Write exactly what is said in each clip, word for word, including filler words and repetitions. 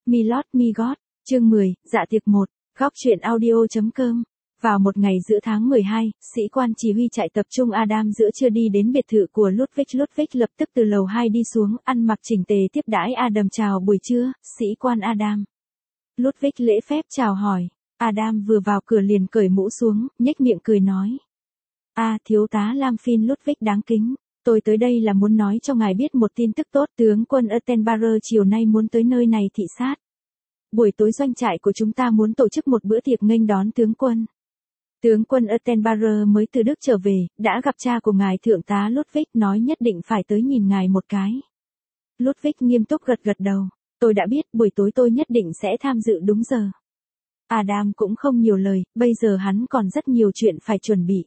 Milord Migot, chương mười, dạ tiệc một, góc truyện audio.com. Vào một ngày giữa tháng mười hai, sĩ quan chỉ huy trại tập trung Adam giữa trưa đi đến biệt thự của Ludwig. Ludwig lập tức từ lầu hai đi xuống, ăn mặc chỉnh tề tiếp đãi Adam chào buổi trưa, sĩ quan Adam. Ludwig lễ phép chào hỏi. Adam vừa vào cửa liền cởi mũ xuống, nhếch miệng cười nói. A à, thiếu tá Lamfin Ludwig đáng kính. Tôi tới đây là muốn nói cho ngài biết một tin tức tốt, tướng quân Attenborough chiều nay muốn tới nơi này thị sát. Buổi tối doanh trại của chúng ta muốn tổ chức một bữa tiệc nghênh đón tướng quân. Tướng quân Attenborough mới từ Đức trở về, đã gặp cha của ngài thượng tá Ludwig, nói nhất định phải tới nhìn ngài một cái. Ludwig nghiêm túc gật gật đầu. Tôi đã biết, buổi tối tôi nhất định sẽ tham dự đúng giờ. Adam cũng không nhiều lời, bây giờ hắn còn rất nhiều chuyện phải chuẩn bị.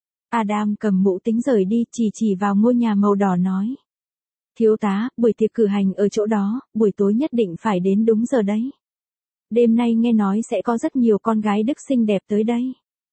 Adam cầm mũ tính rời đi, chỉ chỉ vào ngôi nhà màu đỏ nói. Thiếu tá, buổi tiệc cử hành ở chỗ đó, buổi tối nhất định phải đến đúng giờ đấy. Đêm nay nghe nói sẽ có rất nhiều con gái Đức xinh đẹp tới đây.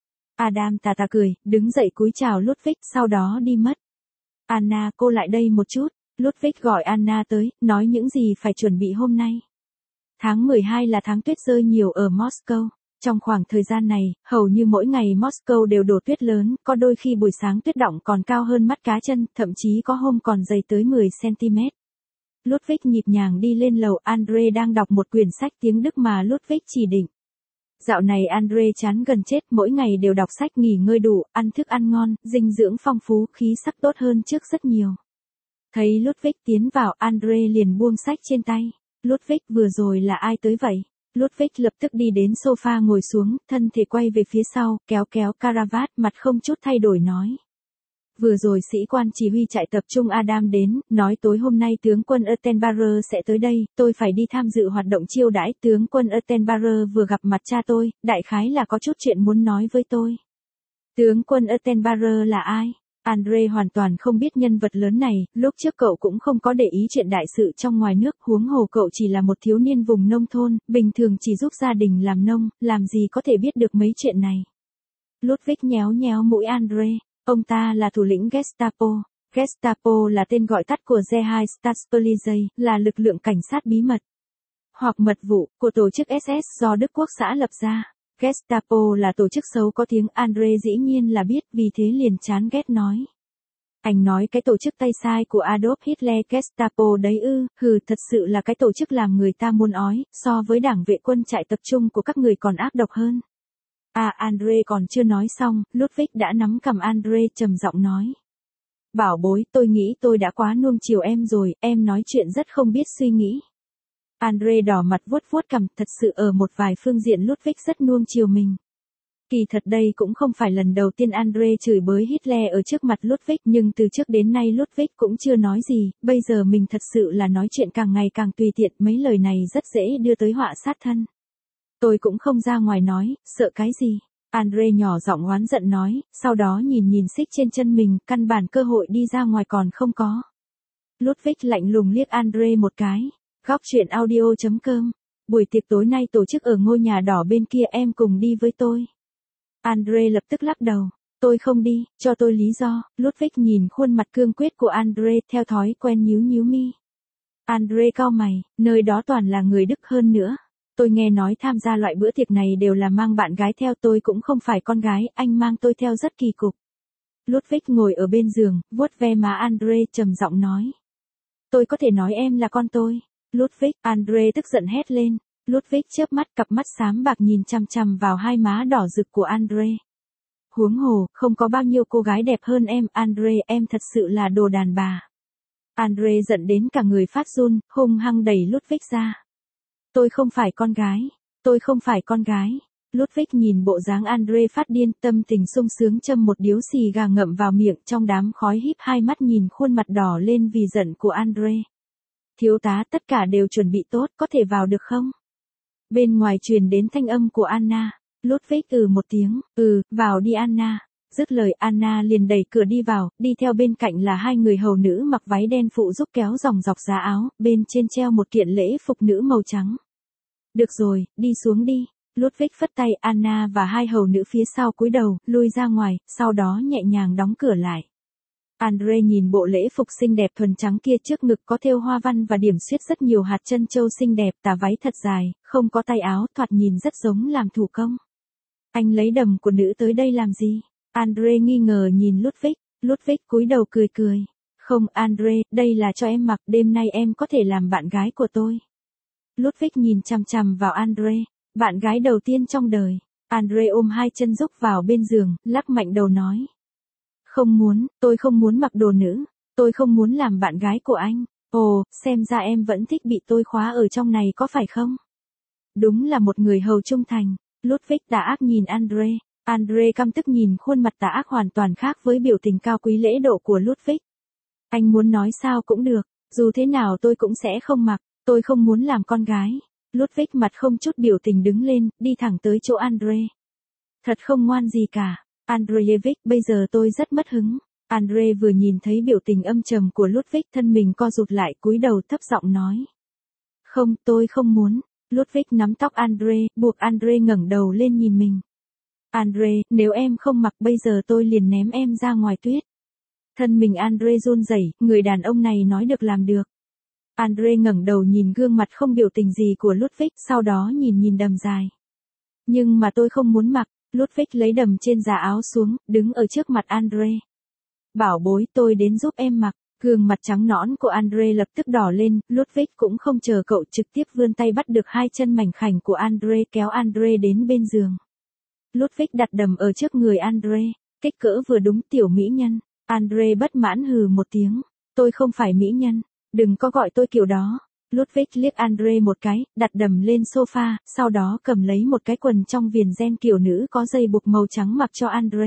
Adam tà tà cười, đứng dậy cúi chào Ludwig, sau đó đi mất. Anna, cô lại đây một chút. Ludwig gọi Anna tới, nói những gì phải chuẩn bị hôm nay. Tháng mười hai là tháng tuyết rơi nhiều ở Moscow. Trong khoảng thời gian này, hầu như mỗi ngày Moscow đều đổ tuyết lớn, có đôi khi buổi sáng tuyết đọng còn cao hơn mắt cá chân, thậm chí có hôm còn dày tới mười xăng-ti-mét. Ludwig nhịp nhàng đi lên lầu, Andre đang đọc một quyển sách tiếng Đức mà Ludwig chỉ định. Dạo này Andre chán gần chết, mỗi ngày đều đọc sách, nghỉ ngơi đủ, ăn thức ăn ngon, dinh dưỡng phong phú, khí sắc tốt hơn trước rất nhiều. Thấy Ludwig tiến vào, Andre liền buông sách trên tay. Ludwig, vừa rồi là ai tới vậy? Ludwig lập tức đi đến sofa ngồi xuống, thân thể quay về phía sau, kéo kéo caravat, mặt không chút thay đổi nói. Vừa rồi sĩ quan chỉ huy trại tập trung Adam đến, nói tối hôm nay tướng quân Attenborough sẽ tới đây, tôi phải đi tham dự hoạt động chiêu đãi. Tướng quân Attenborough vừa gặp mặt cha tôi, đại khái là có chút chuyện muốn nói với tôi. Tướng quân Attenborough là ai? Andre hoàn toàn không biết nhân vật lớn này, lúc trước cậu cũng không có để ý chuyện đại sự trong ngoài nước, huống hồ cậu chỉ là một thiếu niên vùng nông thôn, bình thường chỉ giúp gia đình làm nông, làm gì có thể biết được mấy chuyện này. Ludwig nhéo nhéo mũi Andre, ông ta là thủ lĩnh Gestapo. Gestapo là tên gọi tắt của Geheimstaatspolizei, là lực lượng cảnh sát bí mật hoặc mật vụ của tổ chức ét ét do Đức Quốc xã lập ra. Gestapo là tổ chức xấu có tiếng, Andre dĩ nhiên là biết, vì thế liền chán ghét nói. Anh nói cái tổ chức tay sai của Adolf Hitler Gestapo đấy ư, hừ, thật sự là cái tổ chức làm người ta muốn ói, so với đảng vệ quân trại tập trung của các người còn ác độc hơn. À, Andre còn chưa nói xong, Ludwig đã nắm cầm Andre trầm giọng nói. Bảo bối, tôi nghĩ tôi đã quá nuông chiều em rồi, em nói chuyện rất không biết suy nghĩ. Andre đỏ mặt vuốt vuốt cằm, thật sự ở một vài phương diện Ludwig rất nuông chiều mình. Kỳ thật đây cũng không phải lần đầu tiên Andre chửi bới Hitler ở trước mặt Ludwig, nhưng từ trước đến nay Ludwig cũng chưa nói gì, bây giờ mình thật sự là nói chuyện càng ngày càng tùy tiện, mấy lời này rất dễ đưa tới họa sát thân. Tôi cũng không ra ngoài nói, sợ cái gì? Andre nhỏ giọng oán giận nói, sau đó nhìn nhìn xích trên chân mình, căn bản cơ hội đi ra ngoài còn không có. Ludwig lạnh lùng liếc Andre một cái. Góc truyện audio.com. Buổi tiệc tối nay tổ chức ở ngôi nhà đỏ bên kia, em cùng đi với tôi. Andre lập tức lắc đầu. Tôi không đi, cho tôi lý do. Ludwig nhìn khuôn mặt cương quyết của Andre, theo thói quen nhíu nhíu mi. Andre cau mày, nơi đó toàn là người Đức hơn nữa. Tôi nghe nói tham gia loại bữa tiệc này đều là mang bạn gái theo, tôi cũng không phải con gái, anh mang tôi theo rất kỳ cục. Ludwig ngồi ở bên giường, vuốt ve má Andre trầm giọng nói. Tôi có thể nói em là con tôi. Ludwig, Andre tức giận hét lên. Ludwig chớp mắt, cặp mắt xám bạc nhìn chằm chằm vào hai má đỏ rực của Andre. Huống hồ, không có bao nhiêu cô gái đẹp hơn em, Andre, em thật sự là đồ đàn bà. Andre giận đến cả người phát run, hung hăng đẩy Ludwig ra. Tôi không phải con gái, tôi không phải con gái. Ludwig nhìn bộ dáng Andre phát điên, tâm tình sung sướng châm một điếu xì gà ngậm vào miệng, trong đám khói híp hai mắt nhìn khuôn mặt đỏ lên vì giận của Andre. Thiếu tá, tất cả đều chuẩn bị tốt, có thể vào được không? Bên ngoài truyền đến thanh âm của Anna. Ludwig ừ một tiếng, ừ, vào đi Anna. Dứt lời Anna liền đẩy cửa đi vào, đi theo bên cạnh là hai người hầu nữ mặc váy đen phụ giúp kéo dòng dọc giá áo, bên trên treo một kiện lễ phục nữ màu trắng. Được rồi, đi xuống đi. Ludwig phất tay, Anna và hai hầu nữ phía sau cúi đầu, lui ra ngoài, sau đó nhẹ nhàng đóng cửa lại. Andre nhìn bộ lễ phục xinh đẹp thuần trắng kia, trước ngực có thêu hoa văn và điểm xuyết rất nhiều hạt chân châu xinh đẹp, tà váy thật dài, không có tay áo, thoạt nhìn rất giống làm thủ công. Anh lấy đầm của nữ tới đây làm gì? Andre nghi ngờ nhìn Ludwig. Ludwig cúi đầu cười cười. Không Andre, đây là cho em mặc, đêm nay em có thể làm bạn gái của tôi. Ludwig nhìn chằm chằm vào Andre, bạn gái đầu tiên trong đời. Andre ôm hai chân rúc vào bên giường, lắc mạnh đầu nói. Không muốn, tôi không muốn mặc đồ nữ, tôi không muốn làm bạn gái của anh. Ồ, xem ra em vẫn thích bị tôi khóa ở trong này có phải không? Đúng là một người hầu trung thành. Ludwig tà ác nhìn Andre. Andre căm tức nhìn khuôn mặt tà ác hoàn toàn khác với biểu tình cao quý lễ độ của Ludwig. Anh muốn nói sao cũng được, dù thế nào tôi cũng sẽ không mặc, tôi không muốn làm con gái. Ludwig mặt không chút biểu tình đứng lên, đi thẳng tới chỗ Andre. Thật không ngoan gì cả. Andreevich, bây giờ tôi rất mất hứng. Andre vừa nhìn thấy biểu tình âm trầm của Ludwig, thân mình co rụt lại, cúi đầu thấp giọng nói. Không, tôi không muốn. Ludwig nắm tóc Andre, buộc Andre ngẩng đầu lên nhìn mình. Andre, nếu em không mặc bây giờ tôi liền ném em ra ngoài tuyết. Thân mình Andre run rẩy, người đàn ông này nói được làm được. Andre ngẩng đầu nhìn gương mặt không biểu tình gì của Ludwig, sau đó nhìn nhìn đầm dài. Nhưng mà tôi không muốn mặc. Ludwig lấy đầm trên giá áo xuống, đứng ở trước mặt Andre. Bảo bối, tôi đến giúp em mặc. Gương mặt trắng nõn của Andre lập tức đỏ lên, Ludwig cũng không chờ cậu, trực tiếp vươn tay bắt được hai chân mảnh khảnh của Andre, kéo Andre đến bên giường. Ludwig đặt đầm ở trước người Andre, kích cỡ vừa đúng tiểu mỹ nhân. Andre bất mãn hừ một tiếng. Tôi không phải mỹ nhân, đừng có gọi tôi kiểu đó. Ludwig liếc Andre một cái, đặt đầm lên sofa, sau đó cầm lấy một cái quần trong viền ren kiểu nữ có dây buộc màu trắng mặc cho Andre.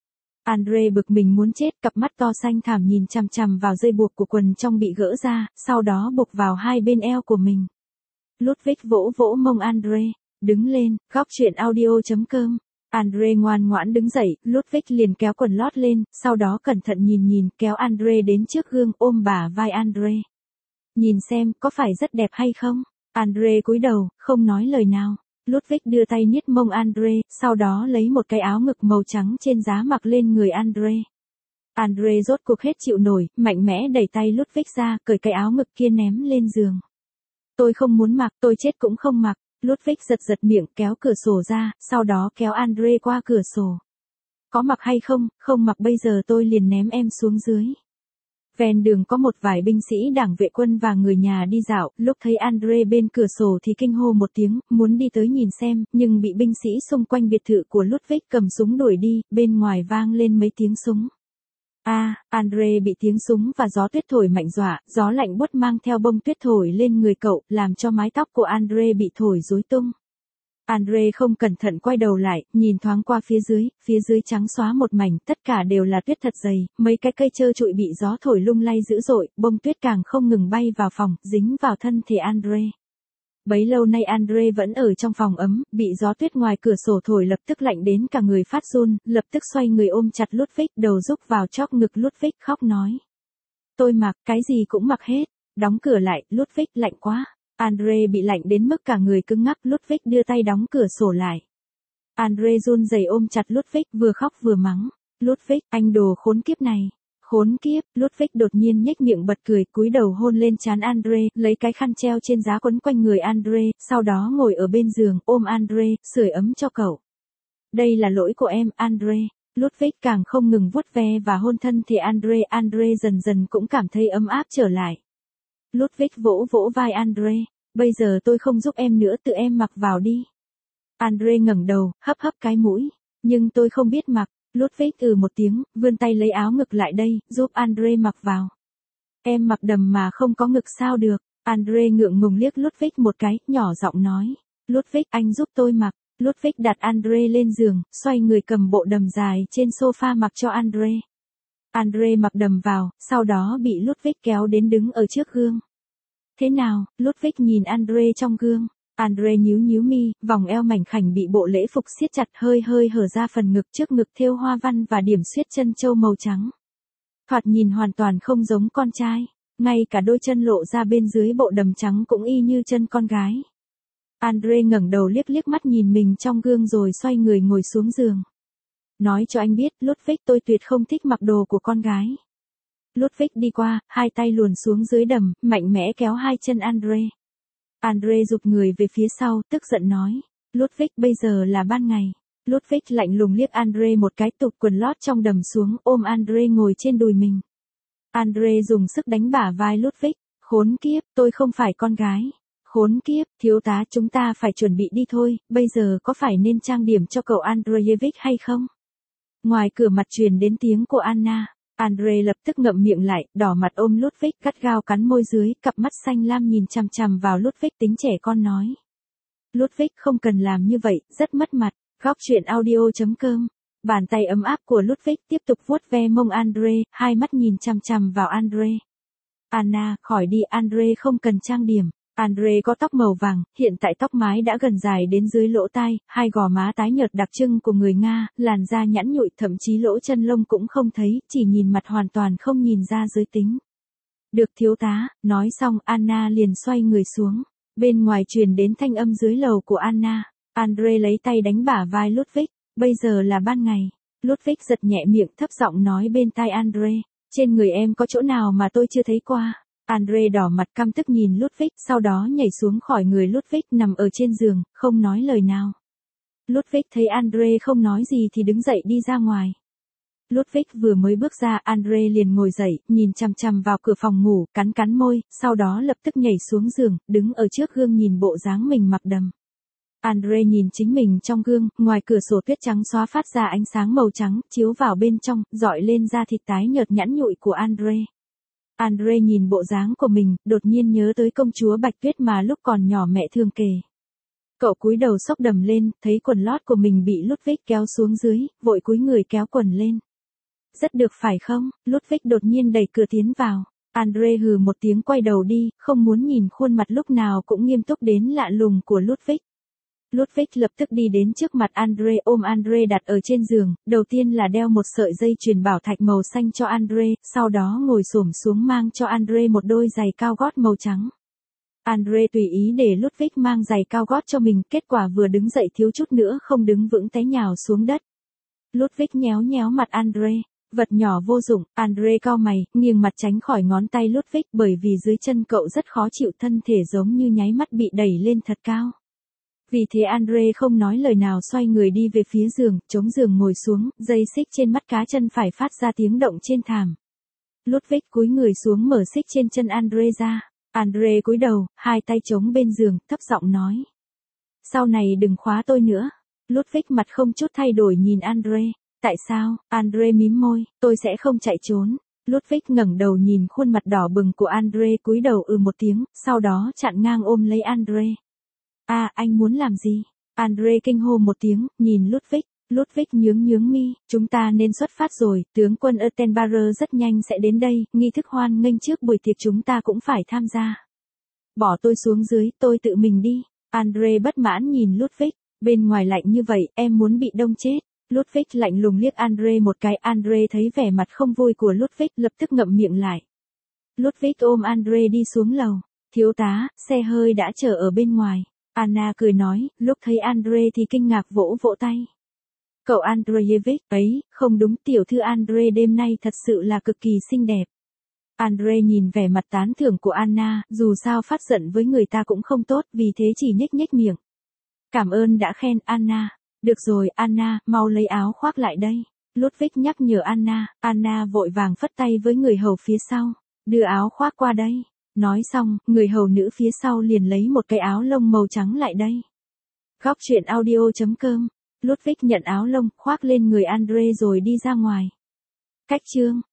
Andre bực mình muốn chết, cặp mắt to xanh thẳm nhìn chằm chằm vào dây buộc của quần trong bị gỡ ra, sau đó buộc vào hai bên eo của mình. Ludwig vỗ vỗ mông Andre, đứng lên, góc truyện audio chấm com. Andre ngoan ngoãn đứng dậy, Ludwig liền kéo quần lót lên, sau đó cẩn thận nhìn nhìn, kéo Andre đến trước gương, ôm bả vai Andre. Nhìn xem, có phải rất đẹp hay không? Andre cúi đầu, không nói lời nào. Ludwig đưa tay niết mông Andre, sau đó lấy một cái áo ngực màu trắng trên giá mặc lên người Andre. Andre rốt cuộc hết chịu nổi, mạnh mẽ đẩy tay Ludwig ra, cởi cái áo ngực kia ném lên giường. Tôi không muốn mặc, tôi chết cũng không mặc. Ludwig giật giật miệng, kéo cửa sổ ra, sau đó kéo Andre qua cửa sổ. Có mặc hay không? Không mặc bây giờ tôi liền ném em xuống dưới. Ven đường có một vài binh sĩ đảng vệ quân và người nhà đi dạo, lúc thấy Andre bên cửa sổ thì kinh hô một tiếng, muốn đi tới nhìn xem, nhưng bị binh sĩ xung quanh biệt thự của Ludwig cầm súng đuổi đi, bên ngoài vang lên mấy tiếng súng. A, à, Andre bị tiếng súng và gió tuyết thổi mạnh dọa, gió lạnh buốt mang theo bông tuyết thổi lên người cậu, làm cho mái tóc của Andre bị thổi rối tung. Andre không cẩn thận quay đầu lại, nhìn thoáng qua phía dưới, phía dưới trắng xóa một mảnh, tất cả đều là tuyết thật dày, mấy cái cây trơ trụi bị gió thổi lung lay dữ dội, bông tuyết càng không ngừng bay vào phòng, dính vào thân thể Andre. Bấy lâu nay Andre vẫn ở trong phòng ấm, bị gió tuyết ngoài cửa sổ thổi lập tức lạnh đến cả người phát run, lập tức xoay người ôm chặt Ludwig, đầu rúc vào chóp ngực Ludwig, khóc nói. Tôi mặc, cái gì cũng mặc hết, đóng cửa lại, Ludwig, lạnh quá. Andre bị lạnh đến mức cả người cứng ngắc, Ludwig đưa tay đóng cửa sổ lại. Andre run rẩy ôm chặt Ludwig, vừa khóc vừa mắng. Ludwig, anh đồ khốn kiếp này. Khốn kiếp, Ludwig đột nhiên nhếch miệng bật cười, cúi đầu hôn lên trán Andre, lấy cái khăn treo trên giá quấn quanh người Andre, sau đó ngồi ở bên giường, ôm Andre, sưởi ấm cho cậu. Đây là lỗi của em, Andre. Ludwig càng không ngừng vuốt ve và hôn thân thể Andre, Andre dần dần cũng cảm thấy ấm áp trở lại. Ludwig vỗ vỗ vai Andre, bây giờ tôi không giúp em nữa, tự em mặc vào đi. Andre ngẩng đầu, hấp hấp cái mũi, nhưng tôi không biết mặc. Ludwig ừ một tiếng, vươn tay lấy áo ngực lại đây, giúp Andre mặc vào. Em mặc đầm mà không có ngực sao được. Andre ngượng ngùng liếc Ludwig một cái, nhỏ giọng nói. Ludwig, anh giúp tôi mặc. Ludwig đặt Andre lên giường, xoay người cầm bộ đầm dài trên sofa mặc cho Andre. Andre mặc đầm vào, sau đó bị Ludwig kéo đến đứng ở trước gương. Thế nào? Ludwig nhìn Andre trong gương. Andre nhíu nhíu mi, vòng eo mảnh khảnh bị bộ lễ phục siết chặt, hơi hơi hở ra phần ngực, trước ngực thêu hoa văn và điểm xuyết chân châu màu trắng. Thoạt nhìn hoàn toàn không giống con trai, ngay cả đôi chân lộ ra bên dưới bộ đầm trắng cũng y như chân con gái. Andre ngẩng đầu liếc liếc mắt nhìn mình trong gương rồi xoay người ngồi xuống giường. Nói cho anh biết, Ludwig, tôi tuyệt không thích mặc đồ của con gái. Ludwig đi qua, hai tay luồn xuống dưới đầm, mạnh mẽ kéo hai chân Andre. Andre rụt người về phía sau, tức giận nói. Ludwig, bây giờ là ban ngày. Ludwig lạnh lùng liếc Andre một cái, tụt quần lót trong đầm xuống, ôm Andre ngồi trên đùi mình. Andre dùng sức đánh bả vai Ludwig. Khốn kiếp, tôi không phải con gái. Khốn kiếp, thiếu tá, chúng ta phải chuẩn bị đi thôi, bây giờ có phải nên trang điểm cho cậu Andreyevich hay không? Ngoài cửa mặt truyền đến tiếng của Anna. Andre lập tức ngậm miệng lại, đỏ mặt ôm Ludwig, gắt gao cắn môi dưới, cặp mắt xanh lam nhìn chằm chằm vào Ludwig, tính trẻ con nói. Ludwig, không cần làm như vậy, rất mất mặt. Góc truyện audio chấm com. Bàn tay ấm áp của Ludwig tiếp tục vuốt ve mông Andre, hai mắt nhìn chằm chằm vào Andre. Anna, khỏi đi, Andre không cần trang điểm. Andre có tóc màu vàng, hiện tại tóc mái đã gần dài đến dưới lỗ tai, hai gò má tái nhợt đặc trưng của người Nga, làn da nhẵn nhụi, thậm chí lỗ chân lông cũng không thấy, chỉ nhìn mặt hoàn toàn không nhìn ra giới tính. Được thiếu tá, nói xong Anna liền xoay người xuống. Bên ngoài truyền đến thanh âm dưới lầu của Anna. Andre lấy tay đánh bả vai Ludwig, bây giờ là ban ngày. Ludwig giật nhẹ miệng thấp giọng nói bên tai Andre, trên người em có chỗ nào mà tôi chưa thấy qua. Andre đỏ mặt căm tức nhìn Ludwig, sau đó nhảy xuống khỏi người Ludwig nằm ở trên giường, không nói lời nào. Ludwig thấy Andre không nói gì thì đứng dậy đi ra ngoài. Ludwig vừa mới bước ra, Andre liền ngồi dậy, nhìn chằm chằm vào cửa phòng ngủ, cắn cắn môi, sau đó lập tức nhảy xuống giường, đứng ở trước gương nhìn bộ dáng mình mặc đầm. Andre nhìn chính mình trong gương, ngoài cửa sổ tuyết trắng xóa phát ra ánh sáng màu trắng, chiếu vào bên trong, dọi lên da thịt tái nhợt nhẵn nhụi của Andre. Andre nhìn bộ dáng của mình, đột nhiên nhớ tới công chúa Bạch Tuyết mà lúc còn nhỏ mẹ thường kể. Cậu cúi đầu xốc đầm lên, thấy quần lót của mình bị Ludwig kéo xuống dưới, vội cúi người kéo quần lên. Rất được phải không? Ludwig đột nhiên đẩy cửa tiến vào. Andre hừ một tiếng quay đầu đi, không muốn nhìn khuôn mặt lúc nào cũng nghiêm túc đến lạ lùng của Ludwig. Ludwig lập tức đi đến trước mặt Andre, ôm Andre đặt ở trên giường, đầu tiên là đeo một sợi dây chuyền bảo thạch màu xanh cho Andre, sau đó ngồi xổm xuống mang cho Andre một đôi giày cao gót màu trắng. Andre tùy ý để Ludwig mang giày cao gót cho mình, kết quả vừa đứng dậy thiếu chút nữa không đứng vững té nhào xuống đất. Ludwig nhéo nhéo mặt Andre, vật nhỏ vô dụng, Andre cau mày, nghiêng mặt tránh khỏi ngón tay Ludwig bởi vì dưới chân cậu rất khó chịu, thân thể giống như nháy mắt bị đẩy lên thật cao. Vì thế Andre không nói lời nào xoay người đi về phía giường, chống giường ngồi xuống, dây xích trên mắt cá chân phải phát ra tiếng động trên thảm. Ludwig cúi người xuống mở xích trên chân Andre ra. Andre cúi đầu, hai tay chống bên giường, thấp giọng nói. Sau này đừng khóa tôi nữa. Ludwig mặt không chút thay đổi nhìn Andre. Tại sao? Andre mím môi, tôi sẽ không chạy trốn. Ludwig ngẩng đầu nhìn khuôn mặt đỏ bừng của Andre, cúi đầu ừ một tiếng, sau đó chặn ngang ôm lấy Andre. À, anh muốn làm gì? Andre kinh hô một tiếng, nhìn Ludwig. Ludwig nhướng nhướng mi, chúng ta nên xuất phát rồi, tướng quân Ertenbacher rất nhanh sẽ đến đây, nghi thức hoan nghênh trước buổi tiệc chúng ta cũng phải tham gia. Bỏ tôi xuống dưới, tôi tự mình đi. Andre bất mãn nhìn Ludwig, bên ngoài lạnh như vậy, em muốn bị đông chết. Ludwig lạnh lùng liếc Andre một cái, Andre thấy vẻ mặt không vui của Ludwig, lập tức ngậm miệng lại. Ludwig ôm Andre đi xuống lầu, thiếu tá, xe hơi đã chờ ở bên ngoài. Anna cười nói, lúc thấy Andre thì kinh ngạc vỗ vỗ tay. Cậu Andreyevich ấy, không đúng, tiểu thư Andre đêm nay thật sự là cực kỳ xinh đẹp. Andre nhìn vẻ mặt tán thưởng của Anna, dù sao phát giận với người ta cũng không tốt, vì thế chỉ nhếch nhếch miệng. Cảm ơn đã khen, Anna. Được rồi, Anna, mau lấy áo khoác lại đây. Ludwig nhắc nhở Anna, Anna vội vàng phất tay với người hầu phía sau. Đưa áo khoác qua đây. Nói xong, người hầu nữ phía sau liền lấy một cái áo lông màu trắng lại đây. Góc truyện audio chấm com. Ludwig nhận áo lông, khoác lên người Andre rồi đi ra ngoài. Cách chương.